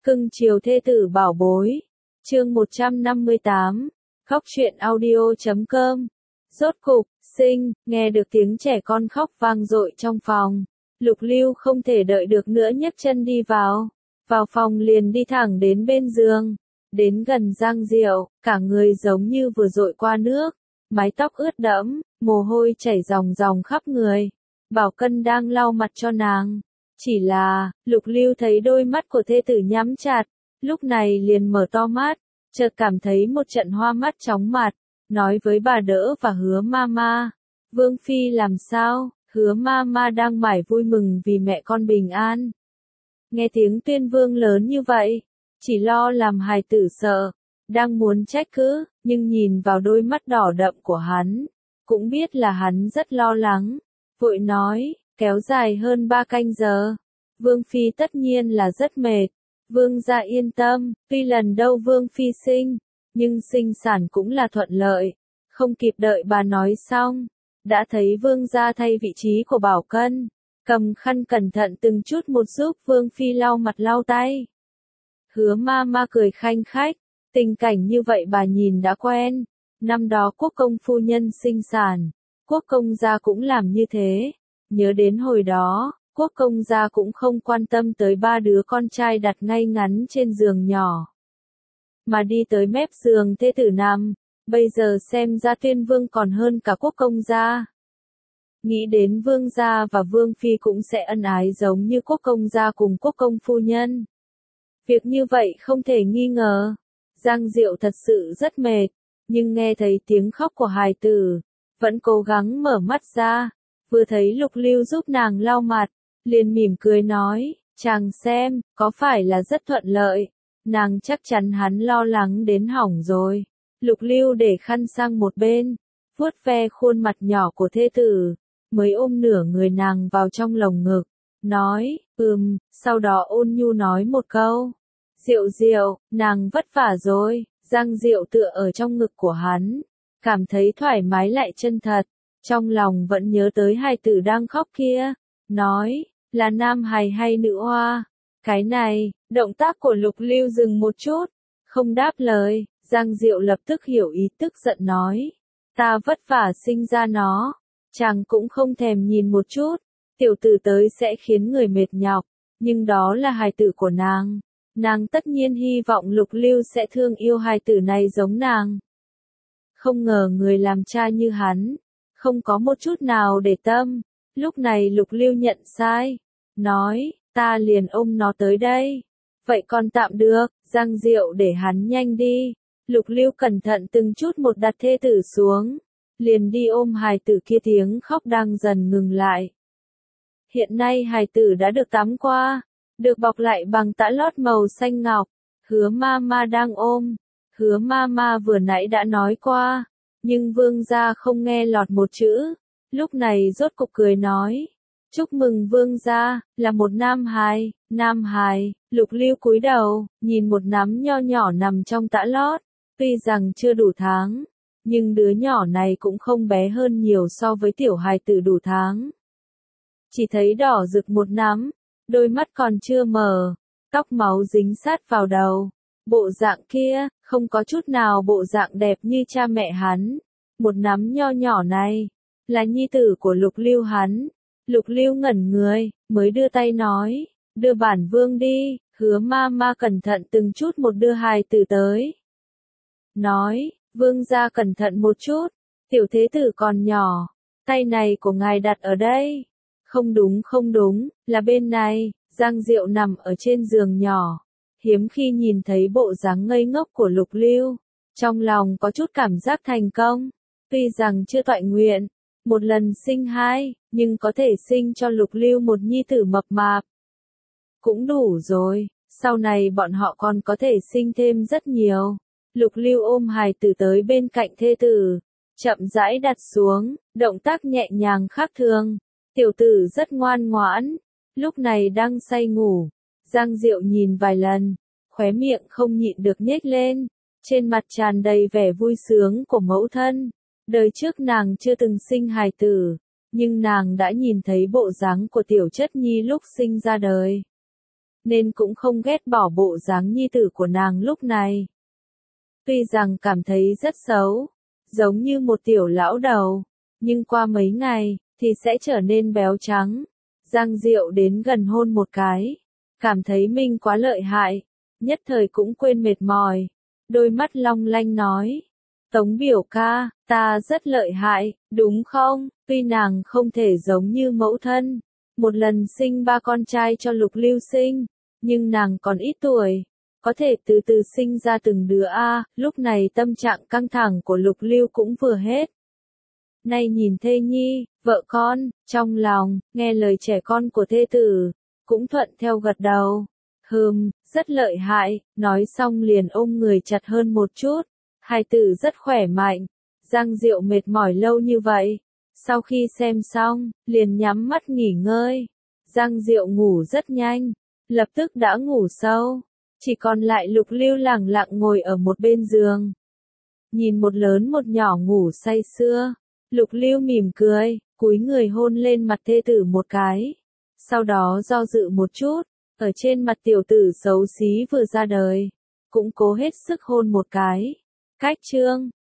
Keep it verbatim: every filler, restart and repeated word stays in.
Cưng chiều thê tử bảo bối. Chương một trăm năm mươi tám. Khóc truyện audio chấm com. Rốt cục, sinh, nghe được tiếng trẻ con khóc vang dội trong phòng. Lục Lưu không thể đợi được nữa nhấc chân đi vào. Vào phòng liền đi thẳng đến bên giường. Đến gần Giang Diệu, cả người giống như vừa dội qua nước. Mái tóc ướt đẫm, mồ hôi chảy ròng ròng khắp người. Bảo Cân đang lau mặt cho nàng. Chỉ là, Lục Lưu thấy đôi mắt của thê tử nhắm chặt, lúc này liền mở to mắt, chợt cảm thấy một trận hoa mắt chóng mặt, nói với bà đỡ và Hứa Mama, Vương Phi làm sao, Hứa Mama đang mải vui mừng vì mẹ con bình an. Nghe tiếng tuyên vương lớn như vậy, chỉ lo làm hài tử sợ, đang muốn trách cứ, nhưng nhìn vào đôi mắt đỏ đậm của hắn, cũng biết là hắn rất lo lắng, vội nói, kéo dài hơn ba canh giờ. Vương Phi tất nhiên là rất mệt. Vương gia yên tâm, tuy lần đầu Vương Phi sinh, nhưng sinh sản cũng là thuận lợi. Không kịp đợi bà nói xong, đã thấy Vương gia thay vị trí của Bảo Cân, cầm khăn cẩn thận từng chút một giúp Vương Phi lau mặt lau tay. Hứa Mama cười khanh khách, tình cảnh như vậy bà nhìn đã quen. Năm đó quốc công phu nhân sinh sản, quốc công gia cũng làm như thế. Nhớ đến hồi đó, quốc công gia cũng không quan tâm tới ba đứa con trai đặt ngay ngắn trên giường nhỏ, mà đi tới mép giường thê tử nằm, bây giờ xem ra tuyên vương còn hơn cả quốc công gia. Nghĩ đến vương gia và vương phi cũng sẽ ân ái giống như quốc công gia cùng quốc công phu nhân. Việc như vậy không thể nghi ngờ. Giang Diệu thật sự rất mệt, nhưng nghe thấy tiếng khóc của hài tử, vẫn cố gắng mở mắt ra. Vừa thấy Lục Lưu giúp nàng lau mặt, liền mỉm cười nói, chàng xem, có phải là rất thuận lợi, nàng chắc chắn hắn lo lắng đến hỏng rồi. Lục Lưu để khăn sang một bên, vuốt ve khuôn mặt nhỏ của thê tử, mới ôm nửa người nàng vào trong lồng ngực, nói, ừm, sau đó ôn nhu nói một câu, Diệu Diệu, nàng vất vả rồi. Giang Diệu tựa ở trong ngực của hắn, cảm thấy thoải mái lại chân thật. Trong lòng vẫn nhớ tới hài tử đang khóc kia, nói, là nam hài hay nữ hoa? Cái này, động tác của Lục Lưu dừng một chút, không đáp lời. Giang Diệu lập tức hiểu ý, tức giận nói, ta vất vả sinh ra nó, chàng cũng không thèm nhìn một chút, tiểu tử tới sẽ khiến người mệt nhọc, nhưng đó là hài tử của nàng, nàng tất nhiên hy vọng Lục Lưu sẽ thương yêu hài tử này giống nàng. Không ngờ người làm cha như hắn, không có một chút nào để tâm. Lúc này Lục Lưu nhận sai, nói, ta liền ôm nó tới đây. Vậy còn tạm được, Giang Diệu để hắn nhanh đi. Lục Lưu cẩn thận từng chút một đặt thê tử xuống, liền đi ôm hài tử kia, tiếng khóc đang dần ngừng lại. Hiện nay hài tử đã được tắm qua, được bọc lại bằng tã lót màu xanh ngọc. Hứa Mama đang ôm, Hứa Mama vừa nãy đã nói qua, nhưng vương gia không nghe lọt một chữ, lúc này rốt cục cười nói, chúc mừng vương gia, là một nam hài. Nam hài. Lục Lưu cúi đầu, nhìn một nắm nho nhỏ nằm trong tã lót, tuy rằng chưa đủ tháng, nhưng đứa nhỏ này cũng không bé hơn nhiều so với tiểu hài tử đủ tháng. Chỉ thấy đỏ rực một nắm, đôi mắt còn chưa mở, tóc máu dính sát vào đầu. Bộ dạng kia, không có chút nào bộ dạng đẹp như cha mẹ hắn. Một nắm nho nhỏ này, là nhi tử của Lục Lưu hắn. Lục Lưu ngẩn người, mới đưa tay nói, đưa bản vương đi. Hứa Mama cẩn thận từng chút một đưa hài tử tới. Nói, vương gia cẩn thận một chút, tiểu thế tử còn nhỏ, tay này của ngài đặt ở đây. Không đúng không đúng, là bên này. Giang Diệu nằm ở trên giường nhỏ, hiếm khi nhìn thấy bộ dáng ngây ngốc của Lục Lưu, trong lòng có chút cảm giác thành công. Tuy rằng chưa toại nguyện, một lần sinh hai, nhưng có thể sinh cho Lục Lưu một nhi tử mập mạp. Cũng đủ rồi, sau này bọn họ còn có thể sinh thêm rất nhiều. Lục Lưu ôm hài tử tới bên cạnh thê tử, chậm rãi đặt xuống, động tác nhẹ nhàng khác thường. Tiểu tử rất ngoan ngoãn, lúc này đang say ngủ. Giang Diệu nhìn vài lần, khóe miệng không nhịn được nhếch lên, trên mặt tràn đầy vẻ vui sướng của mẫu thân. Đời trước nàng chưa từng sinh hài tử, nhưng nàng đã nhìn thấy bộ dáng của tiểu chất nhi lúc sinh ra đời. nên cũng không ghét bỏ bộ dáng nhi tử của nàng lúc này. Tuy rằng cảm thấy rất xấu, giống như một tiểu lão đầu, nhưng qua mấy ngày, thì sẽ trở nên béo trắng. Giang Diệu đến gần hôn một cái, cảm thấy mình quá lợi hại, nhất thời cũng quên mệt mỏi, đôi mắt long lanh nói. Tống biểu ca, ta rất lợi hại, đúng không? Tuy nàng không thể giống như mẫu thân, một lần sinh ba con trai cho Lục Lưu sinh, nhưng nàng còn ít tuổi, có thể từ từ sinh ra từng đứa a. Lúc này tâm trạng căng thẳng của Lục Lưu cũng vừa hết. Nay nhìn thê nhi, vợ con, trong lòng, nghe lời trẻ con của thê tử, cũng thuận theo gật đầu. Hừm, rất lợi hại, nói xong liền ôm người chặt hơn một chút. Hai tử rất khỏe mạnh. Giang Diệu mệt mỏi lâu như vậy. Sau khi xem xong, liền nhắm mắt nghỉ ngơi. Giang Diệu ngủ rất nhanh, lập tức đã ngủ sâu. Chỉ còn lại Lục Lưu lẳng lặng ngồi ở một bên giường. Nhìn một lớn một nhỏ ngủ say sưa. Lục Lưu mỉm cười, cúi người hôn lên mặt thê tử một cái. Sau đó do dự một chút, ở trên mặt tiểu tử xấu xí vừa ra đời, cũng cố hết sức hôn một cái. Cách chương